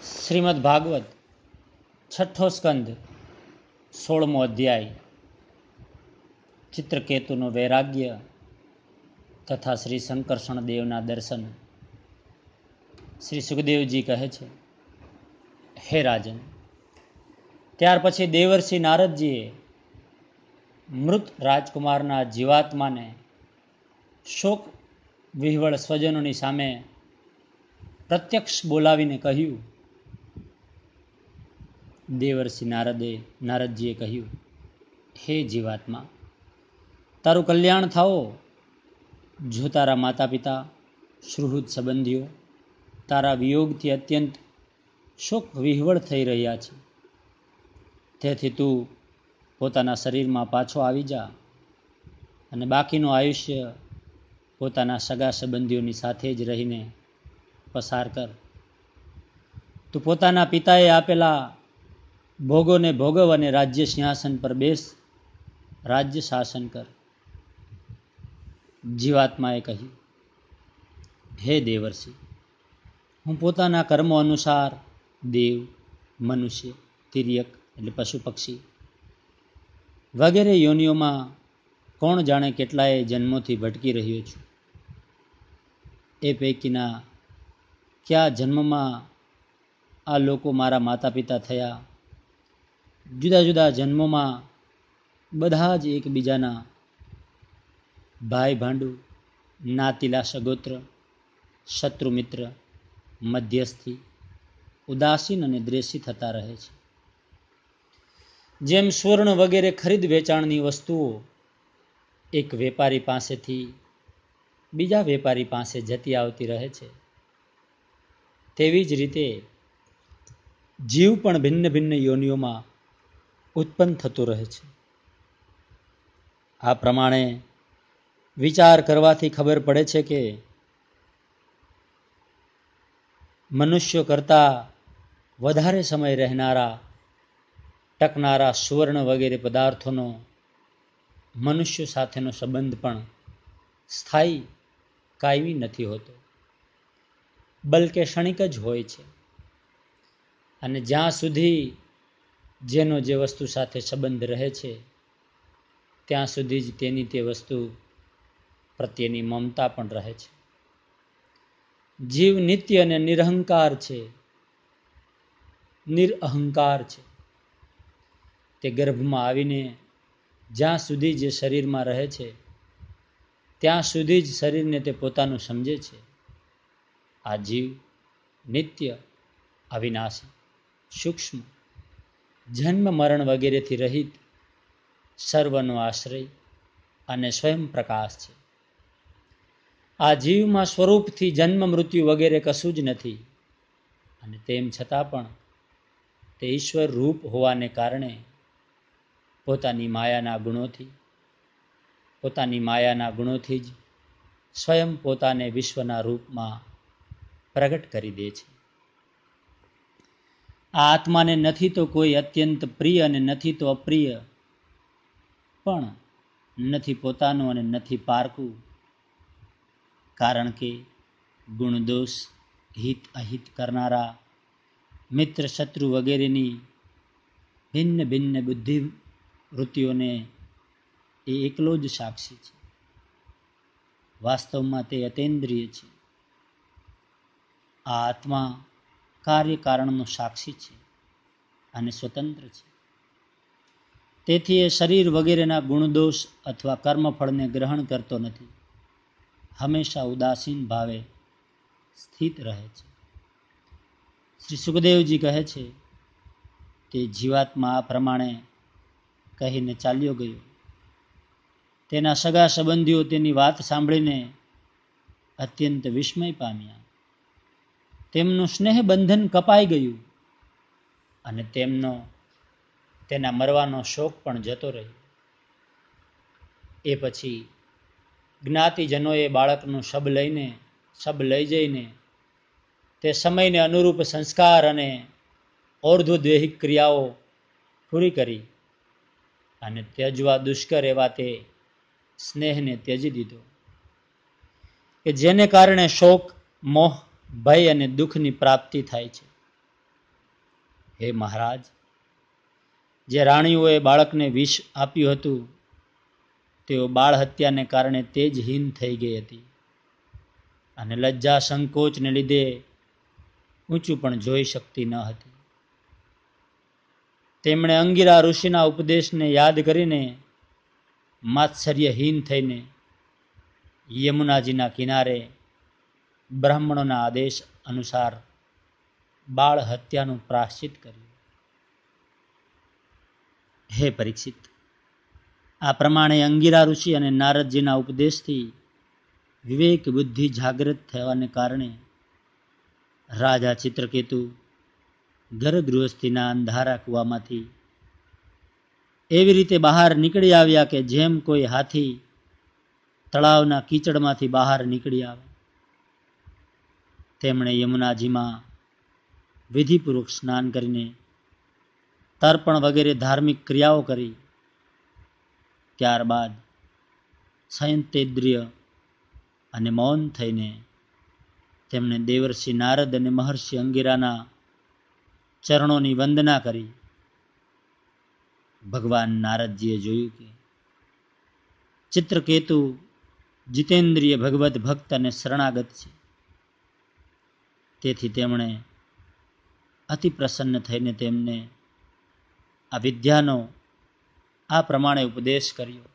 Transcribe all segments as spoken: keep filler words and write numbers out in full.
શ્રીમદ ભાગવત છઠ્ઠો સ્કંદ સોળમો અધ્યાય ચિત્રકેતુનું વૈરાગ્ય તથા શ્રી શંકરષણ દેવના દર્શન. શ્રી સુખદેવજી કહે છે, હે રાજન, ત્યાર પછી દેવર્ષિ નારદજીએ મૃત રાજકુમારના જીવાત્માને શોક વિહવળ સ્વજનોની સામે પ્રત્યક્ષ બોલાવીને કહ્યું. દેવર્ષિ નારદે નારદજીએ કહ્યું, હે જીવાત્મા, તારું કલ્યાણ થાઓ. જો તારા માતા પિતા, સુહૃદ સંબંધીઓ તારા વિયોગથી અત્યંત શોક વિહવળ થઈ રહ્યા છે, તેથી તું પોતાના શરીરમાં પાછો આવી જા અને બાકીનું આયુષ્ય પોતાના સગા સંબંધીઓની સાથે જ રહીને પસાર કર. તું પોતાના પિતાએ આપેલા ભોગોને ભોગવ અને રાજ્ય સિંહાસન પર બેસ, રાજ્ય શાસન કર. જીવાત્માએ કહ્યું, હે દેવર્ષિ, હું પોતાના કર્મો અનુસાર દેવ, મનુષ્ય, તિર્યક એટલે પશુ પક્ષી વગેરે યોનિઓમાં કોણ જાણે કેટલાય જન્મોથી ભટકી રહ્યો છું. એ પૈકીના કયા જન્મમાં આ લોકો મારા માતા પિતા થયા. જુદા જુદા જન્મોમાં બધા જ એકબીજાના ભાઈ ભાંડુ, નાતીલા સગોત્ર, શત્રુ મિત્ર, મધ્યસ્થી, ઉદાસીન અને દ્વેષી થતા રહે છે. જેમ સુવર્ણ વગેરે ખરીદ વેચાણની વસ્તુઓ એક વેપારી પાસેથી બીજા વેપારી પાસે જતી આવતી રહે છે, તેવી જ રીતે જીવ પણ ભિન્ન ભિન્ન યોનિઓમાં ઉત્પન્ન થતું રહે છે. આ પ્રમાણે વિચાર કરવાથી ખબર પડે છે કે મનુષ્યો કરતાં વધારે સમય રહેનારા ટકનારા સુવર્ણ વગેરે પદાર્થોનો મનુષ્યો સાથેનો સંબંધ પણ સ્થાયી કાયમી નથી હોતો, બલકે ક્ષણિક જ હોય છે. અને જ્યાં સુધી જેનો જે વસ્તુ સાથે સંબંધ રહે છે ત્યાં સુધી જ તેની તે વસ્તુ પ્રત્યેની મમતા પણ રહે છે. જીવ નિત્ય અને નિરહંકાર છે, નિરઅહંકાર છે. તે ગર્ભમાં આવીને જ્યાં સુધી જે શરીરમાં રહે છે ત્યાં સુધી જ શરીરને તે પોતાનું સમજે છે. આ જીવ નિત્ય, અવિનાશી, સૂક્ષ્મ, જન્મ મરણ વગેરેથી રહિત, સર્વનો આશ્રય અને સ્વયં પ્રકાશ છે. આ જીવમાં સ્વરૂપથી જન્મ મૃત્યુ વગેરે કશું જ નથી, અને તેમ છતાં પણ તે ઈશ્વર રૂપ હોવાને કારણે પોતાની માયાના ગુણોથી પોતાની માયાના ગુણોથી જ સ્વયં પોતાને વિશ્વના રૂપમાં પ્રગટ કરી દે છે. આ આત્માને નથી તો કોઈ અત્યંત પ્રિય અને નથી તો અપ્રિય, પણ નથી પોતાનું અને નથી પારકું, કારણ કે ગુણ દોષ, હિત અહિત કરનારા મિત્ર શત્રુ વગેરેની ભિન્ન ભિન્ન બુદ્ધિ વૃત્તિઓને એ એકલો જ સાક્ષી છે. વાસ્તવમાં તે અતેન્દ્રિય છે. આ આત્મા કાર્યકારણનો સાક્ષી છે અને સ્વતંત્ર છે. તેથી એ શરીર વગેરેના ગુણદોષ અથવા કર્મફળને ગ્રહણ કરતો નથી, હંમેશા ઉદાસીન ભાવે સ્થિત રહે છે. શ્રી સુખદેવજી કહે છે કે જીવાત્મા આ પ્રમાણે કહીને ચાલ્યો ગયો. તેના સગા સંબંધીઓ તેની વાત સાંભળીને અત્યંત વિસ્મય પામ્યા. તેમનું સ્નેહ બંધન કપાઈ ગયું અને તેમનો તેના મરવાનો શોક પણ જતો રહ્યો. એ પછી જ્ઞાતિજનોએ બાળકનું શબ લઈને શબ લઈ જઈને તે સમયને અનુરૂપ સંસ્કાર અને ઔર્ધ્વદેહિક ક્રિયાઓ પૂરી કરી અને ત્યજવા દુષ્કર એવા તે સ્નેહને ત્યજી દીધો કે જેને કારણે શોક, મોહ, ભય અને દુઃખની પ્રાપ્તિ થાય છે. હે મહારાજ, જે રાણીઓએ બાળકને વિષ આપ્યું હતું તેઓ બાળ હત્યાને કારણે તેજહીન થઈ ગઈ હતી અને લજ્જા સંકોચને લીધે ઊંચું પણ જોઈ શકતી ન હતી. તેમણે અંગિરા ઋષિના ઉપદેશને યાદ કરીને માત્સર્યહીન થઈને યમુનાજીના કિનારે બ્રાહ્મણોના આદેશ અનુસાર બાળ હત્યાનું પ્રાશ્ચિત કર્યું. હે પરીક્ષિત, આ પ્રમાણે અંગિરા ઋષિ અને નારદજીના ઉપદેશથી વિવેક બુદ્ધિ જાગૃત થવાને કારણે રાજા ચિત્રકેતુ ઘર ગૃહસ્થીના અંધારા કૂવામાંથી એવી રીતે બહાર નીકળી આવ્યા કે જેમ કોઈ હાથી તળાવના કીચડમાંથી બહાર નીકળી આવે. તેમણે યમુનાજીમાં વિધિપૂર્વક સ્નાન કરીને તર્પણ વગેરે ધાર્મિક ક્રિયાઓ કરી. ત્યારબાદ સંયતેન્દ્રિય અને મૌન થઈને તેમણે દેવર્ષિ નારદ અને મહર્ષિ અંગિરાના ચરણોની વંદના કરી. ભગવાન નારદજીએ જોયું કે ચિત્રકેતુ જીતેન્દ્રિય ભગવત ભક્ત અને શરણાગત છે. તેથી તેમણે અતિ પ્રસન્ન થઈને તેમને આ વિદ્યાનો આ પ્રમાણે ઉપદેશ કર્યો.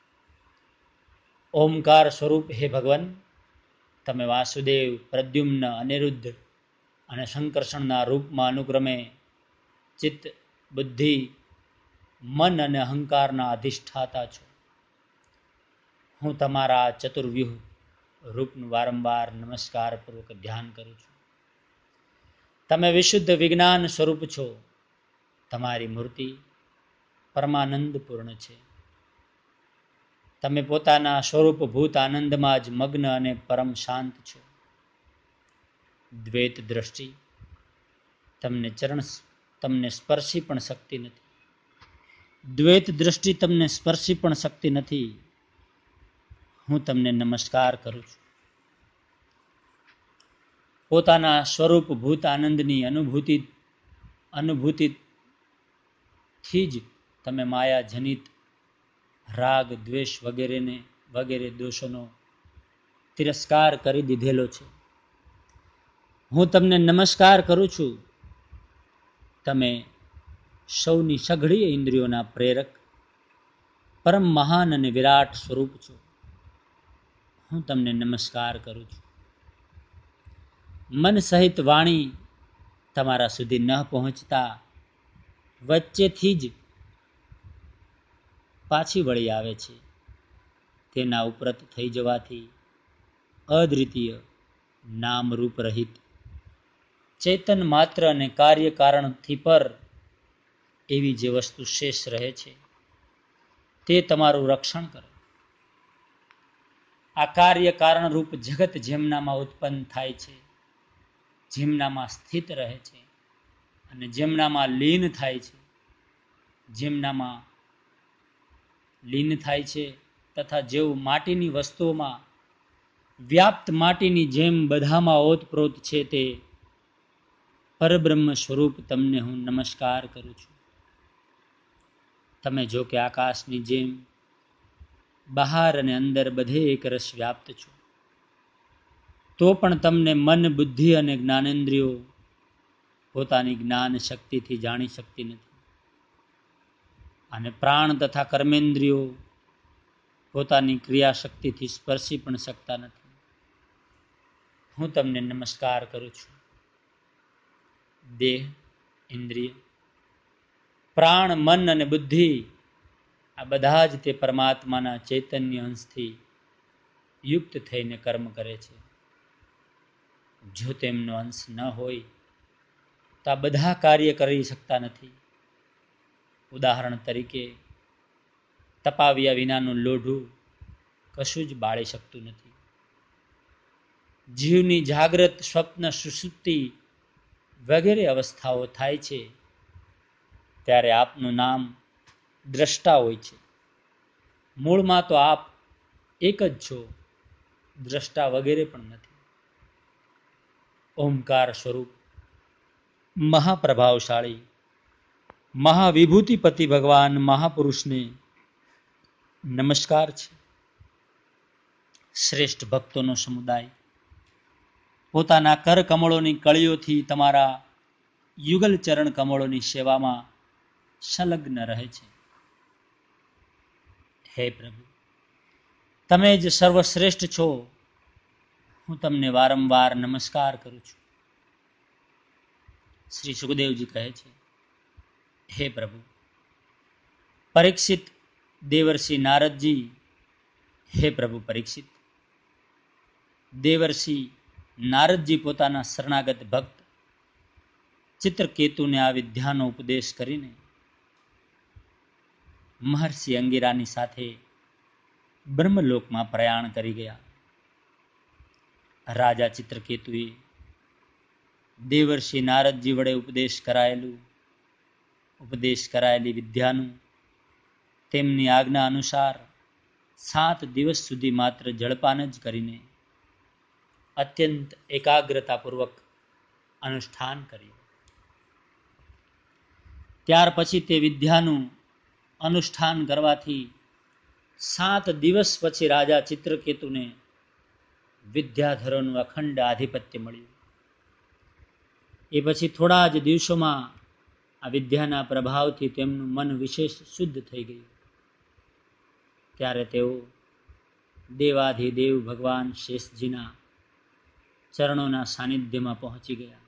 ઓમકાર સ્વરૂપ હે ભગવાન, તમે વાસુદેવ, પ્રદ્યુમ્ન, અનિરુદ્ધ અને સંકર્ષણના રૂપમાં અનુક્રમે ચિત્ત, બુદ્ધિ, મન અને અહંકારના અધિષ્ઠાતા છો. હું તમારા ચતુર્વ્યુહ રૂપનું વારંવાર નમસ્કારપૂર્વક ધ્યાન કરું છું. તમે વિશુદ્ધ વિજ્ઞાન સ્વરૂપ છો. તમારી મૂર્તિ પરમાનંદપૂર્ણ છે. તમે પોતાના સ્વરૂપભૂત આનંદમાં જ મગ્ન અને પરમ શાંત છો. દ્વૈત દ્રષ્ટિ તમને ચરણ તમને સ્પર્શી પણ શકતી નથી. દ્વૈત દ્રષ્ટિ તમને સ્પર્શી પણ શકતી નથી. હું તમને નમસ્કાર કરું છું. પોતાના સ્વરૂપભૂત આનંદની અનુભૂતિ અનુભૂતિથી જ તમે માયા જનિત રાગ, દ્વેષ વગેરેને વગેરે દોષોનો તિરસ્કાર કરી દીધેલો છે. હું તમને નમસ્કાર કરું છું. તમે સૌની સઘળી ઇન્દ્રિયોના પ્રેરક, પરમ મહાન અને વિરાટ સ્વરૂપ છો. હું તમને નમસ્કાર કરું છું. મન સહિત વાણી તમારા સુધી ન પહોંચતા વચ્ચેથી જ પાછી વળી આવે છે. તેના ઉપરત થઈ જવાથી અદ્વિતીય નામરૂપ રહિત ચેતન માત્ર અને કાર્ય કારણથી પર એવી જે વસ્તુ શેષ રહે છે તે તમારું રક્ષણ કરે. આ કાર્ય કારણરૂપ જગત જેમનામાં ઉત્પન્ન થાય છે, જેમનામાં સ્થિત રહે છે અને જેમનામાં લીન થાય છે, જેમનામાં લીન થાય છે તથા જેવું માટીની વસ્તુઓમાં વ્યાપ્ત માટીની જેમ બધામાં ઓતપ્રોત છે, તે પરબ્રહ્મ સ્વરૂપ તમને હું નમસ્કાર કરું છું. તમે જો કે આકાશની જેમ બહાર અને અંદર બધે એક રસ વ્યાપ્ત છો, તો પણ તમને મન, બુદ્ધિ અને જ્ઞાનેન્દ્રિયો પોતાની જ્ઞાન શક્તિથી જાણી શકતી નથી અને પ્રાણ તથા કર્મેન્દ્રિયો પોતાની ક્રિયા શક્તિથી સ્પર્શી પણ શકતા નથી. હું તમને નમસ્કાર કરું છું. દેહ, ઇન્દ્રિય, પ્રાણ, મન અને બુદ્ધિ આ બધા જ તે પરમાત્માના ચૈતન્ય અંશથી યુક્ત થઈને કર્મ કરે છે. જો તેમનો અંશ ન હોય તો આ બધા કાર્ય કરી શકતા નથી. ઉદાહરણ તરીકે તપાવ્યા વિનાનું લોઢું કશું જ બાળી શકતું નથી. જીવની જાગ્રત, સ્વપ્ન, સુષુપ્તિ વગેરે અવસ્થાઓ થાય છે ત્યારે આપનું નામ દ્રષ્ટા હોય છે. મૂળમાં તો આપ એક જ છો, દ્રષ્ટા વગેરે પણ નથી. ઓમકાર સ્વરૂપ મહાપ્રભાવશાળી મહાવિભૂતિપતિ ભગવાન મહાપુરુષને નમસ્કાર છે. શ્રેષ્ઠ ભક્તોનો સમુદાય પોતાના કર કમળોની કળીઓથી તમારા યુગલ ચરણ કમળોની સેવામાં સંલગ્ન રહે છે. હે પ્રભુ, તમે જ સર્વશ્રેષ્ઠ છો. હું તમને વારંવાર નમસ્કાર કરું છું. શ્રી સુખદેવજી કહે છે, હે પ્રભુ, પરીક્ષિત દેવર્ષિ નારદજી, હે પ્રભુ પરીક્ષિત, દેવર્ષિ નારદજી પોતાના શરણાગત ભક્ત ચિત્રકેતુને આ વિદ્યાનો ઉપદેશ કરીને મહર્ષિ અંગિરાની સાથે બ્રહ્મલોકમાં પ્રયાણ કરી ગયા. રાજા ચિત્રકેતુએ દેવર્ષિ નારદજી વડે ઉપદેશ કરાયેલું ઉપદેશ કરાયેલી વિદ્યાનું તેમની આજ્ઞા અનુસાર સાત દિવસ સુધી માત્ર જળપાન જ કરીને અત્યંત એકાગ્રતાપૂર્વક અનુષ્ઠાન કર્યું. ત્યાર પછી તે વિદ્યાનું અનુષ્ઠાન કરવાથી સાત દિવસ પછી રાજા ચિત્રકેતુને વિદ્યાધરોનું અખંડ આધિપત્ય મળ્યું. એ પછી થોડા જ દિવસોમાં આ વિદ્યાના પ્રભાવથી તેમનું મન વિશેષ શુદ્ધ થઈ ગયું. ત્યારે તેઓ દેવાધિદેવ ભગવાન શેષજીના ચરણોના સાનિધ્યમાં પહોંચી ગયા.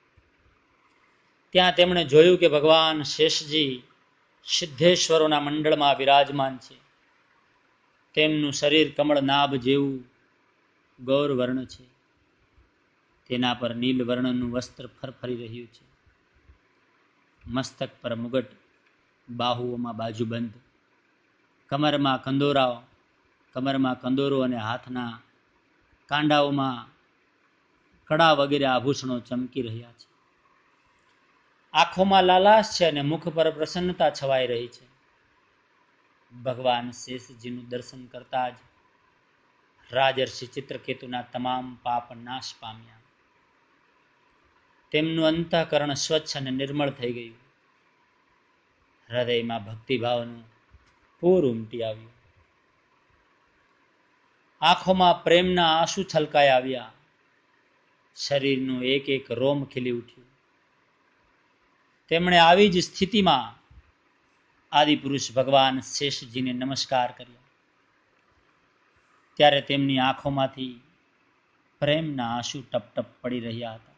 ત્યાં તેમણે જોયું કે ભગવાન શેષજી સિદ્ધેશ્વરોના મંડળમાં વિરાજમાન છે. તેમનું શરીર કમળ નાભ જેવું ગૌર વર્ણ છે. તેના પર નીલ વર્ણનું વસ્ત્ર ફરફરી રહ્યું છે. મસ્તક પર મુગટ, બાહુઓમાં બાજુબંધ, કમરમાં કંદોરાઓ કમરમાં કંદોરો અને હાથના કાંડાઓમાં કડા વગેરે આભૂષણો ચમકી રહ્યા છે. આંખોમાં લાલાશ છે અને મુખ પર પ્રસન્નતા છવાઈ રહી છે. ભગવાન શેષજીનું દર્શન કરતા જ રાજર્ષિ ચિત્રકેતુના તમામ પાપ નાશ પામ્યા. તેમનું અંતઃકરણ સ્વચ્છ અને નિર્મળ થઈ ગયું. હૃદયમાં ભક્તિભાવનું પૂર ઉમટી આવ્યું. આંખોમાં પ્રેમના આંસુ છલકાઈ આવ્યા. શરીરનું એક એક રોમ ખીલી ઉઠ્યું. તેમણે આવી જ સ્થિતિમાં આદિપુરુષ ભગવાન શેષજીને નમસ્કાર કર્યા. ત્યારે તેમની આંખોમાંથી પ્રેમના આંસુ ટપ ટપ પડી રહ્યા હતા.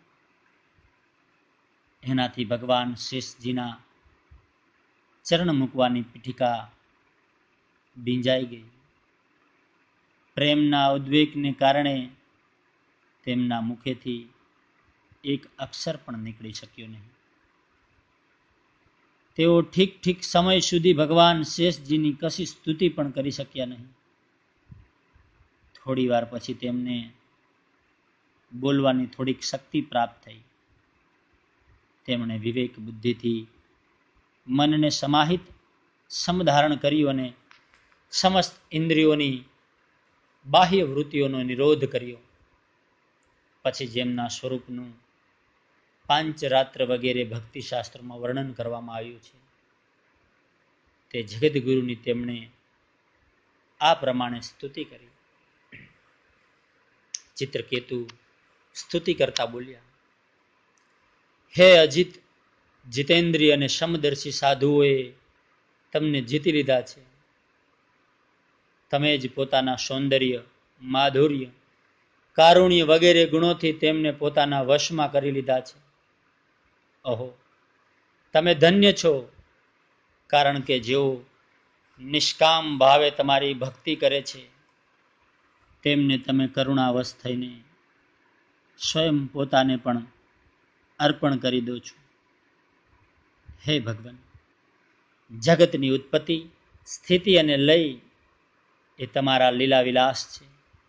એનાથી ભગવાન શેષજીના ચરણ મૂકવાની પીઠિકા ભીંજાઈ ગઈ. પ્રેમના ઉદ્વેગને કારણે તેમના મુખેથી એક અક્ષર પણ નીકળી શક્યો નહીં. તેઓ ઠીક ઠીક સમય સુધી ભગવાન શેષજીની કશી સ્તુતિ પણ કરી શક્યા નહીં. થોડી વાર પછી તેમને બોલવાની થોડીક શક્તિ પ્રાપ્ત થઈ. તેમણે વિવેક બુદ્ધિથી મનને સમાહિત સમધારણ કર્યું અને સમસ્ત ઇન્દ્રિયોની બાહ્ય વૃત્તિઓનો નિરોધ કર્યો. પછી જેમના સ્વરૂપનું પાંચરાત્ર વગેરે ભક્તિશાસ્ત્રોમાં વર્ણન કરવામાં આવ્યું છે તે જગદગુરુની તેમણે આ પ્રમાણે સ્તુતિ કરી. ચિત્રકેતુ સ્તુતિ કરતા બોલ્યા, હે અજિત, જીતેન્દ્રિય અને સમદર્શી સાધુઓએ તમને જીતી લીધા છે. તમે જ પોતાના સૌંદર્ય, માધુર્ય, કારુણ્ય વગેરે ગુણોથી તેમને પોતાના વશમાં કરી લીધા છે. અહો, તમે ધન્ય છો, કારણ કે જેઓ નિષ્કામ ભાવે તમારી ભક્તિ કરે છે તેમને તમે કરુણાવશ થઈને સ્વયં પોતાને પણ અર્પણ કરી દો છો. હે ભગવાન, જગતની ઉત્પત્તિ, સ્થિતિ અને લય એ તમારા લીલા વિલાસ છે.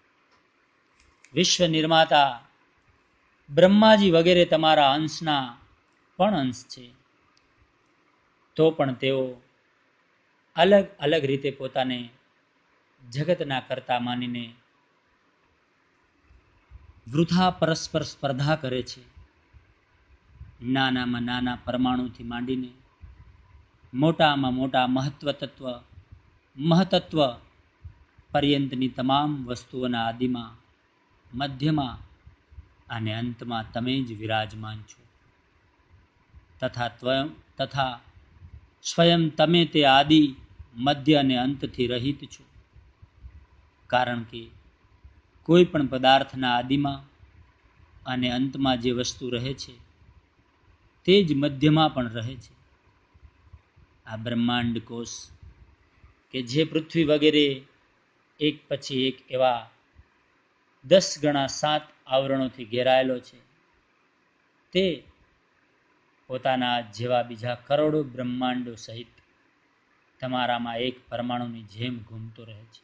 વિશ્વ નિર્માતા બ્રહ્માજી વગેરે તમારા અંશના પણ અંશ છે. તો પણ તેઓ અલગ અલગ રીતે પોતાને જગતના કરતા માનીને વૃથા પરસ્પર સ્પર્ધા કરે છે. નાનામાં નાના પરમાણુથી માંડીને મોટામાં મોટા મહત્વ તત્વ મહતત્વ પર્યંતની તમામ વસ્તુઓના આદિમાં, મધ્યમાં અને અંતમાં તમે જ વિરાજમાન છો. તથા ત્વયં તથા સ્વયં તમે તે આદિ, મધ્ય અને અંતથી રહિત છો. કારણ કે કોઈ પણ પદાર્થના આદિમાં અને અંતમાં જે વસ્તુ રહે છે તે જ મધ્યમાં પણ રહે છે. આ બ્રહ્માંડ કોષ કે જે પૃથ્વી વગેરે એક પછી એક એવા દસ ગણા સાત આવરણોથી ઘેરાયેલો છે, તે પોતાના જેવા બીજા કરોડો બ્રહ્માંડો સહિત તમારામાં એક પરમાણુની જેમ ઘૂમતો રહે છે.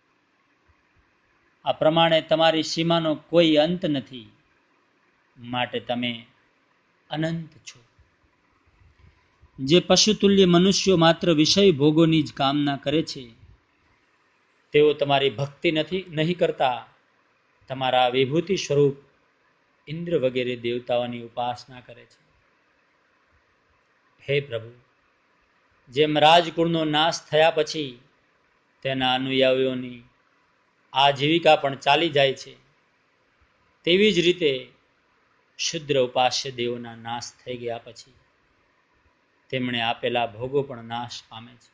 આ પ્રમાણે તમારી સીમાનો કોઈ અંત નથી, માટે તમે અનંત છો. જે પશુતુલ્ય મનુષ્યો માત્ર વિષય ભોગોની જ કામના કરે છે, તેઓ તમારી ભક્તિ નથી નહીં કરતા, તમારા વિભૂતિ સ્વરૂપ ઇન્દ્ર વગેરે દેવતાઓની ઉપાસના કરે છે. હે પ્રભુ, જેમ રાજકુળનો નાશ થયા પછી તેના અનુયાયીઓની આજીવિકા પણ ચાલી જાય છે, તેવી જ રીતે શુદ્ર ઉપાસ્ય દેવોના નાશ થઈ ગયા પછી તેમણે આપેલા ભોગો પણ નાશ પામે છે.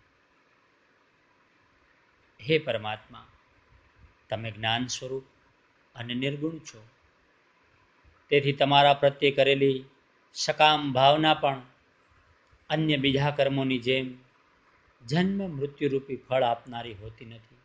હે પરમાત્મા, તમે જ્ઞાન સ્વરૂપ અને નિર્ગુણ છો. તેથી તમારા પ્રત્યે કરેલી સકામ ભાવના પણ અન્ય બીજા કર્મોની જેમ જન્મ મૃત્યુરૂપી ફળ આપનારી હોતી નથી.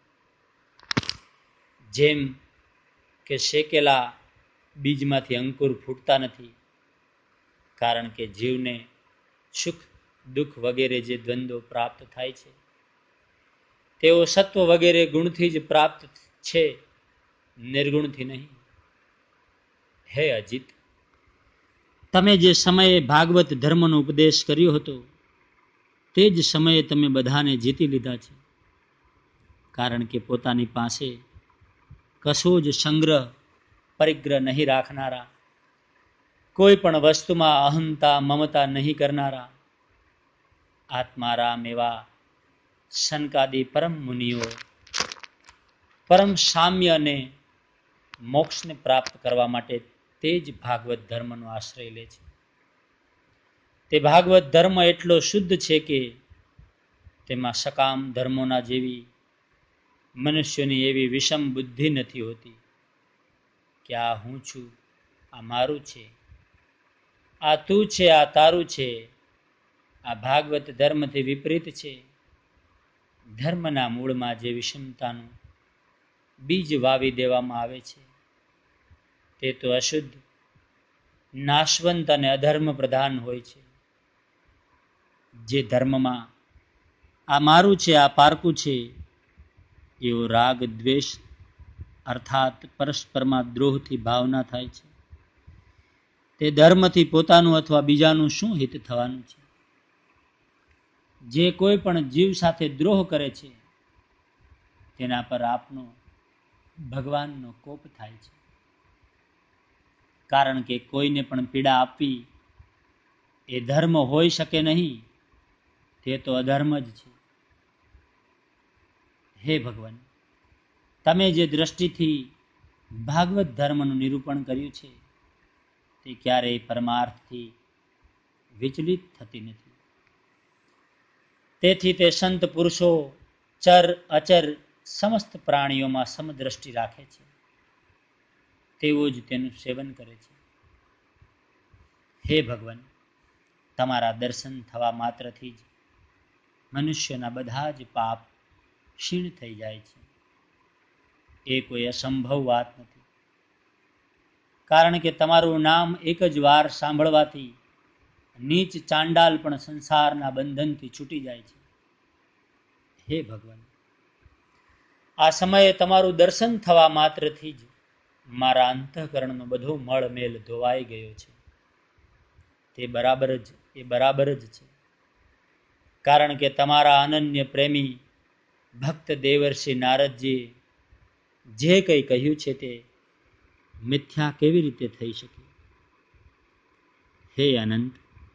જેમ કે શેકેલા બીજમાંથી અંકુર ફૂટતા નથી, કારણ કે જીવને સુખ દુઃખ વગેરે જે દ્વંદ્વો પ્રાપ્ત થાય છે તેઓ સત્વ વગેરે ગુણથી જ પ્રાપ્ત છે, નિર્ગુણથી નહીં. હે અજિત, તમે જે સમયે ભાગવત ધર્મનો ઉપદેશ કર્યો હતો તે જ સમયે તમે બધાને જીતી લીધા છે. કારણ કે પોતાની પાસે કશો જ સંગ્રહ પરિગ્રહ નહીં રાખનારા, કોઈ પણ વસ્તુમાં અહંતા મમતા નહીં કરનારા, આત્મારામ એવા સનકાદી પરમ મુનિઓ પરમ સામ્ય અને મોક્ષને પ્રાપ્ત કરવા માટે તે જ ભાગવત ધર્મનો આશ્રય લે છે. તે ભાગવત ધર્મ એટલો શુદ્ધ છે કે તેમાં સકામ ધર્મોના જેવી મનુષ્યની એવી વિષમ બુદ્ધિ નથી હોતી કે આ હું છું, આ મારું છે, આ તું છે, આ તારું છે. આ ભાગવત ધર્મથી વિપરીત છે. ધર્મના મૂળમાં જે વિષમતાનું બીજ વાવી દેવામાં આવે છે તે તો અશુદ્ધ, નાશવંત અને અધર્મ પ્રધાન હોય છે. જે ધર્મમાં આ મારું છે, આ પારકું છે એવો રાગ દ્વેષ અર્થાત પરસ્પરમાં દ્રોહથી ભાવના થાય છે, તે ધર્મથી પોતાનું અથવા બીજાનું શું હિત થવાનું છે? જે કોઈ પણ જીવ સાથે દ્રોહ કરે છે તેના પર આપનો ભગવાનનો કોપ થાય છે. કારણ કે કોઈને પણ પીડા આપવી એ ધર્મ હોઈ શકે નહીં, તે તો અધર્મ જ છે. હે ભગવાન, તમે જે દ્રષ્ટિથી ભાગવત ધર્મનું નિરૂપણ કર્યું છે તે ક્યારેય પરમાર્થથી વિચલિત થતી નથી. તેથી તે સંત પુરુષો ચર અચર સમસ્ત પ્રાણીઓમાં સમદ્રષ્ટિ રાખે છે, તેઓ જ તેનું સેવન કરે છે. હે ભગવાન, તમારા દર્શન થવા માત્રથી જ મનુષ્યના બધા જ પાપ ક્ષીણ થઈ જાય છે. એ કોઈ અસંભવ વાત નથી, કારણ કે તમારું નામ એક જ વાર સાંભળવાથી નીચ ચાંડાલ પણ સંસારના બંધનથી છૂટી જાય છે. હે ભગવાન, આ સમયે તમારું દર્શન થવા માત્રથી જ મારા અંતઃકરણનો બધો મળમેલ ધોવાઈ ગયો છે. તે બરાબર જ એ બરાબર જ છે, કારણ કે તમારા અનન્ય પ્રેમી ભક્ત દેવર્ષિ નારદજીએ જે કંઈ કહ્યું છે તે મિથ્યા કેવી રીતે થઈ શકે? હે અનંત,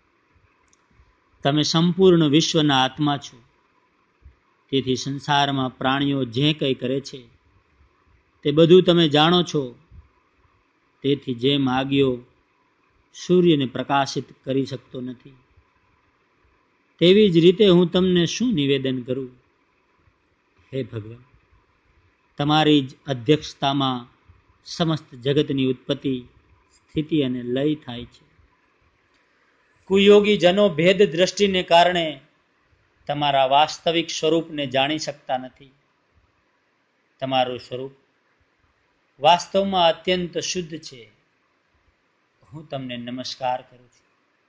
તમે સંપૂર્ણ વિશ્વના આત્મા છો. તેથી સંસારમાં પ્રાણીઓ જે કંઈ કરે છે તે બધું તમે જાણો છો. તેથી જેમ આગિયો સૂર્યને પ્રકાશિત કરી શકતો નથી, તેવી જ રીતે હું તમને શું નિવેદન કરું? હે ભગવાન, તમારી જ અધ્યક્ષતામાં સમસ્ત જગતની ઉત્પત્તિ, સ્થિતિ અને લય થાય છે. કુયોગી જનો ભેદ દ્રષ્ટિને કારણે તમારા વાસ્તવિક સ્વરૂપને જાણી શકતા નથી. તમારું સ્વરૂપ વાસ્તવમાં અત્યંત શુદ્ધ છે. હું તમને નમસ્કાર કરું છું.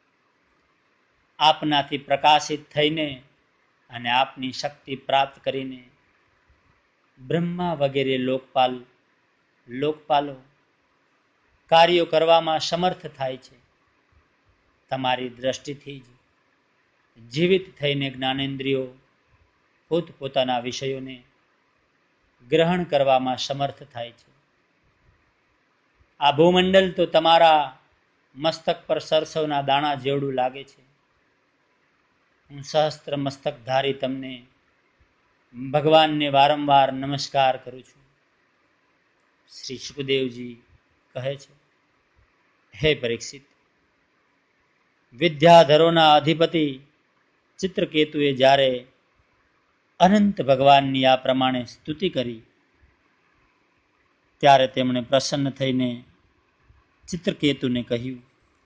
આપનાથી પ્રકાશિત થઈને અને આપની શક્તિ પ્રાપ્ત કરીને બ્રહ્મા વગેરે લોકપાલ લોકપાલો કાર્યો કરવામાં સમર્થ થાય છે. તમારી દ્રષ્ટિથી જ જીવિત થઈને જ્ઞાનેન્દ્રિયો પોતપોતાના વિષયોને ગ્રહણ કરવામાં સમર્થ થાય છે. આ ભૂમંડળ તો તમારા મસ્તક પર સરસવના દાણા જેવડું લાગે છે. હું સહસ્ત્ર મસ્તકધારી તમને ભગવાનને વારંવાર નમસ્કાર કરું છું. શ્રી સુખદેવજી કહે છે, હે પરીક્ષિત, વિદ્યાધરોના અધિપતિ ચિત્રકેતુએ જ્યારે અનંત ભગવાનની આ પ્રમાણે સ્તુતિ કરી, ત્યારે તેમણે પ્રસન્ન થઈને ચિત્રકેતુને કહ્યું,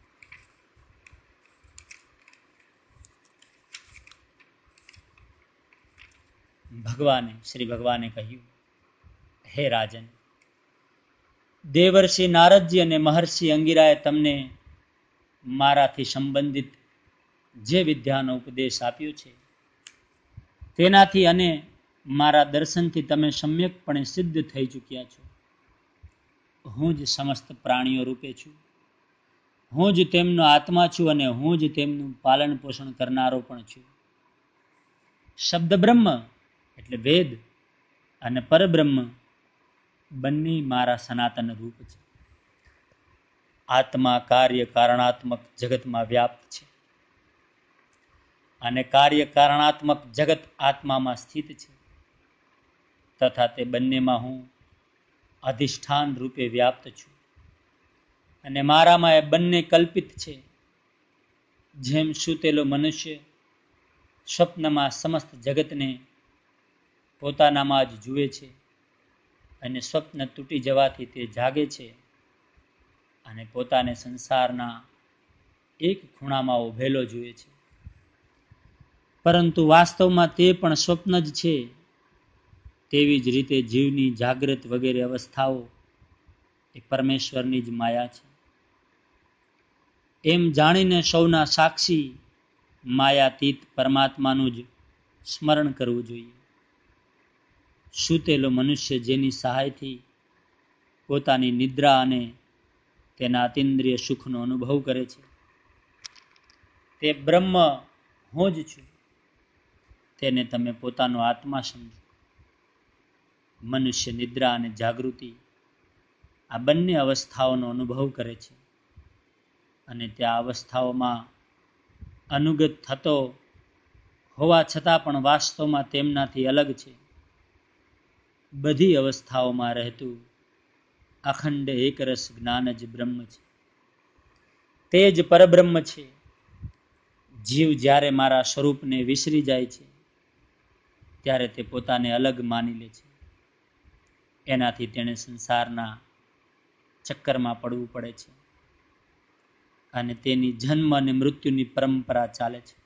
ભગવાને શ્રી ભગવાને કહ્યું, હે રાજન, દેવર્ષિ નારદજી અને મહર્ષિ અંગિરાએ તમને મારાથી સંબંધિત જે વિદ્યાનો ઉપદેશ આપ્યો છે, તેનાથી અને મારા દર્શનથી તમે સમ્યકપણે સિદ્ધ થઈ ચૂક્યા છો. હું જ સમસ્ત પ્રાણીઓ રૂપે છું. હું જ તેમનો આત્મા છું અને હું જ તેમનું પાલન પોષણ કરનારો પણ છું. શબ્દ બ્રહ્મ એટલે વેદ અને પરબ્રહ્મ બંને મારા સનાતન રૂપ છે. આત્મા કાર્ય કારણાત્મક જગતમાં વ્યાપ્ત છે અને કાર્ય કારણાત્મક જગત આત્મામાં સ્થિત છે, તથા તે બંનેમાં હું અધિષ્ઠાન રૂપે વ્યાપ્ત છું અને મારામાં એ બંને કલ્પિત છે. જેમ સૂતેલો મનુષ્ય સ્વપ્નમાં સમસ્ત જગતને પોતાનામાં જ જુએ છે અને સ્વપ્ન તૂટી જવાથી તે જાગે છે અને પોતાને સંસારના એક ખૂણામાં ઉભેલો જુએ છે, પરંતુ વાસ્તવમાં તે પણ સ્વપ્ન જ છે. તેવી જ રીતે જીવની જાગ્રત વગેરે અવસ્થાઓ એ પરમેશ્વરની જ માયા છે. એમ જાણીને સૌના સાક્ષી માયાતીત પરમાત્માનું જ સ્મરણ કરવું જોઈએ. સૂતેલો મનુષ્ય જેની સહાયથી પોતાની નિદ્રા અને તેના અતિન્દ્રિય સુખનો અનુભવ કરે છે, તે બ્રહ્મ હું જ છું. તેને તમે પોતાનો આત્મા સમજો. મનુષ્ય નિદ્રા અને જાગૃતિ આ બંને અવસ્થાઓનો અનુભવ કરે છે અને ત્યાં અવસ્થાઓમાં અનુગત થતો હોવા છતાં પણ વાસ્તવમાં તેમનાથી અલગ છે. બધી અવસ્થાઓમાં રહેતું અખંડ એકરસ જ્ઞાન જ બ્રહ્મ છે. તે જ પરબ્રહ્મ છે. જીવ જ્યારે મારા સ્વરૂપને વિસરી જાય છે, ત્યારે તે પોતાને અલગ માની લે છે. એનાથી તેણે સંસારના ચક્કરમાં પડવું પડે છે અને તેની જન્મ અને મૃત્યુની પરંપરા ચાલે છે.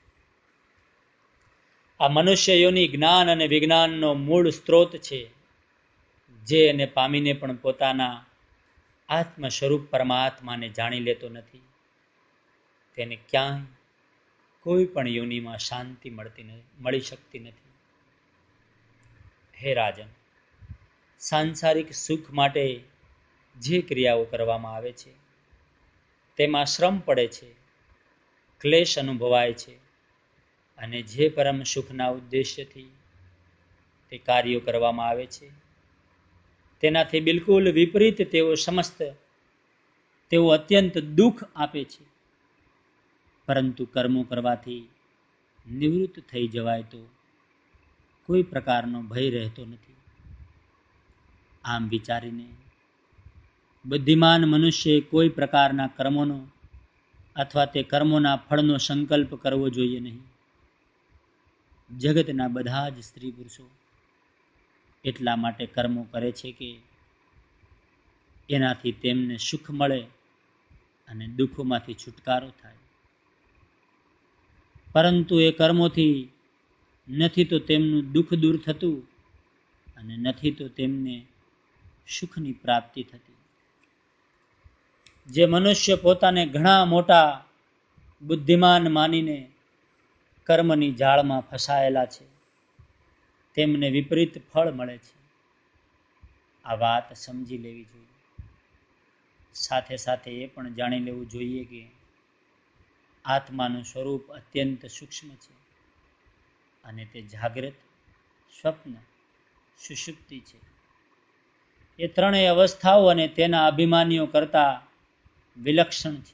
આ મનુષ્ય યોનિ જ્ઞાન અને વિજ્ઞાનનો મૂળ સ્ત્રોત છે, જે એને પામીને પણ પોતાના આત્મ સ્વરૂપ પરમાત્માને જાણી લેતો નથી. તેને ક્યાંય કોઈ પણ યોનિમાં શાંતિ મળતી મળી શકતી નથી. હે રાજન, સાંસારિક સુખ માટે જે ક્રિયાઓ કરવામાં આવે છે તેમાં શ્રમ પડે છે, ક્લેશ અનુભવાય છે અને જે પરમ સુખના ઉદ્દેશ્યથી તે કાર્યો કરવામાં આવે છે તેનાથી બિલકુલ વિપરીત તેઓ સમસ્ત તેઓ અત્યંત દુઃખ આપે છે. પરંતુ કર્મો કરવાથી નિવૃત્ત થઈ જવાય તો કોઈ પ્રકારનો ભય રહેતો નથી. આમ વિચારીને બુદ્ધિમાન મનુષ્યએ કોઈ પ્રકારના કર્મોનો અથવા તે કર્મોના ફળનો સંકલ્પ કરવો જોઈએ નહીં. જગતના બધા જ સ્ત્રી પુરુષો એટલા માટે કર્મો કરે છે કે એનાથી તેમને સુખ મળે અને દુઃખોમાંથી છુટકારો થાય. પરંતુ એ કર્મોથી નથી તો તેમનું દુઃખ દૂર થતું અને નથી તો તેમને સુખની પ્રાપ્તિ થતી. જે મનુષ્ય પોતાને ઘણા મોટા બુદ્ધિમાન માનીને કર્મની જાળમાં ફસાયેલા છે તેમને વિપરીત ફળ મળે છે. આ વાત સમજી લેવી જોઈએ. સાથે સાથે એ પણ જાણી લેવું જોઈએ કે આત્માનું સ્વરૂપ અત્યંત સૂક્ષ્મ છે અને તે જાગ્રત, સ્વપ્ન, સુષુપ્તિ છે. એ ત્રણેય અવસ્થાઓ અને તેના અભિમાનીઓ કરતા વિલક્ષણ છે.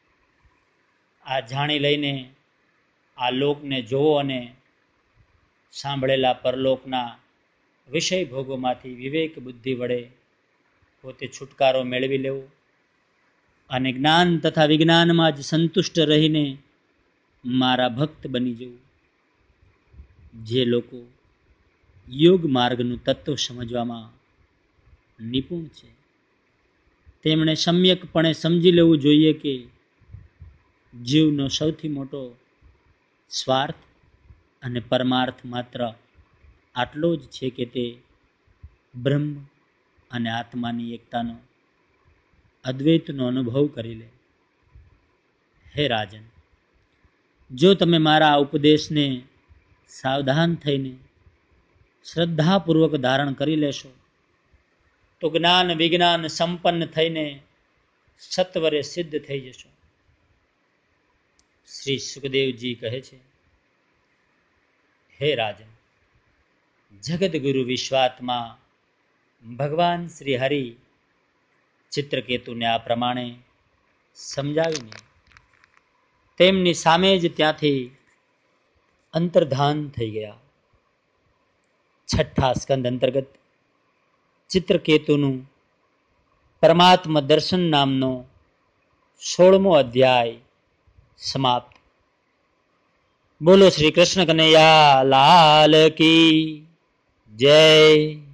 આ જાણી લઈને આ લોકને જોવો અને સાંભળેલા પરલોકના વિષય ભોગોમાંથી વિવેક બુદ્ધિ વડે પોતે છુટકારો મેળવી લેવો અને જ્ઞાન તથા વિજ્ઞાનમાં જ સંતુષ્ટ રહીને મારા ભક્ત બની જવું. જે લોકો યોગ માર્ગનું તત્વ સમજવામાં નિપુણ છે તેમણે સમ્યકપણે સમજી લેવું જોઈએ કે જીવનો સૌથી મોટો સ્વાર્થ અને પરમાર્થ માત્ર આટલો જ છે કે તે બ્રહ્મ અને આત્માની એકતાનો અદ્વૈતનો અનુભવ કરી લે. હે રાજન, જો તમે મારા આ ઉપદેશને સાવધાન થઈને શ્રદ્ધાપૂર્વક ધારણ કરી લેશો તો જ્ઞાન વિજ્ઞાન સંપન્ન થઈને સત્વરે સિદ્ધ થઈ જશો. શ્રી સુખદેવજી કહે છે, હે રાજન, જગદગુરુ વિશ્વાત્મા ભગવાન શ્રી હરિ ચિત્રકેતુને આ પ્રમાણે સમજાવીને તેમની સામે જ ત્યાંથી અંતર્ધાન થઈ ગયા. છઠ્ઠા સ્કંદ અંતર્ગત ચિત્રકેતુનું પરમાત્મા દર્શન નામનો સોળમો અધ્યાય સમાપ્ત. બોલો શ્રી કૃષ્ણ કનૈયા લાલ કી જય.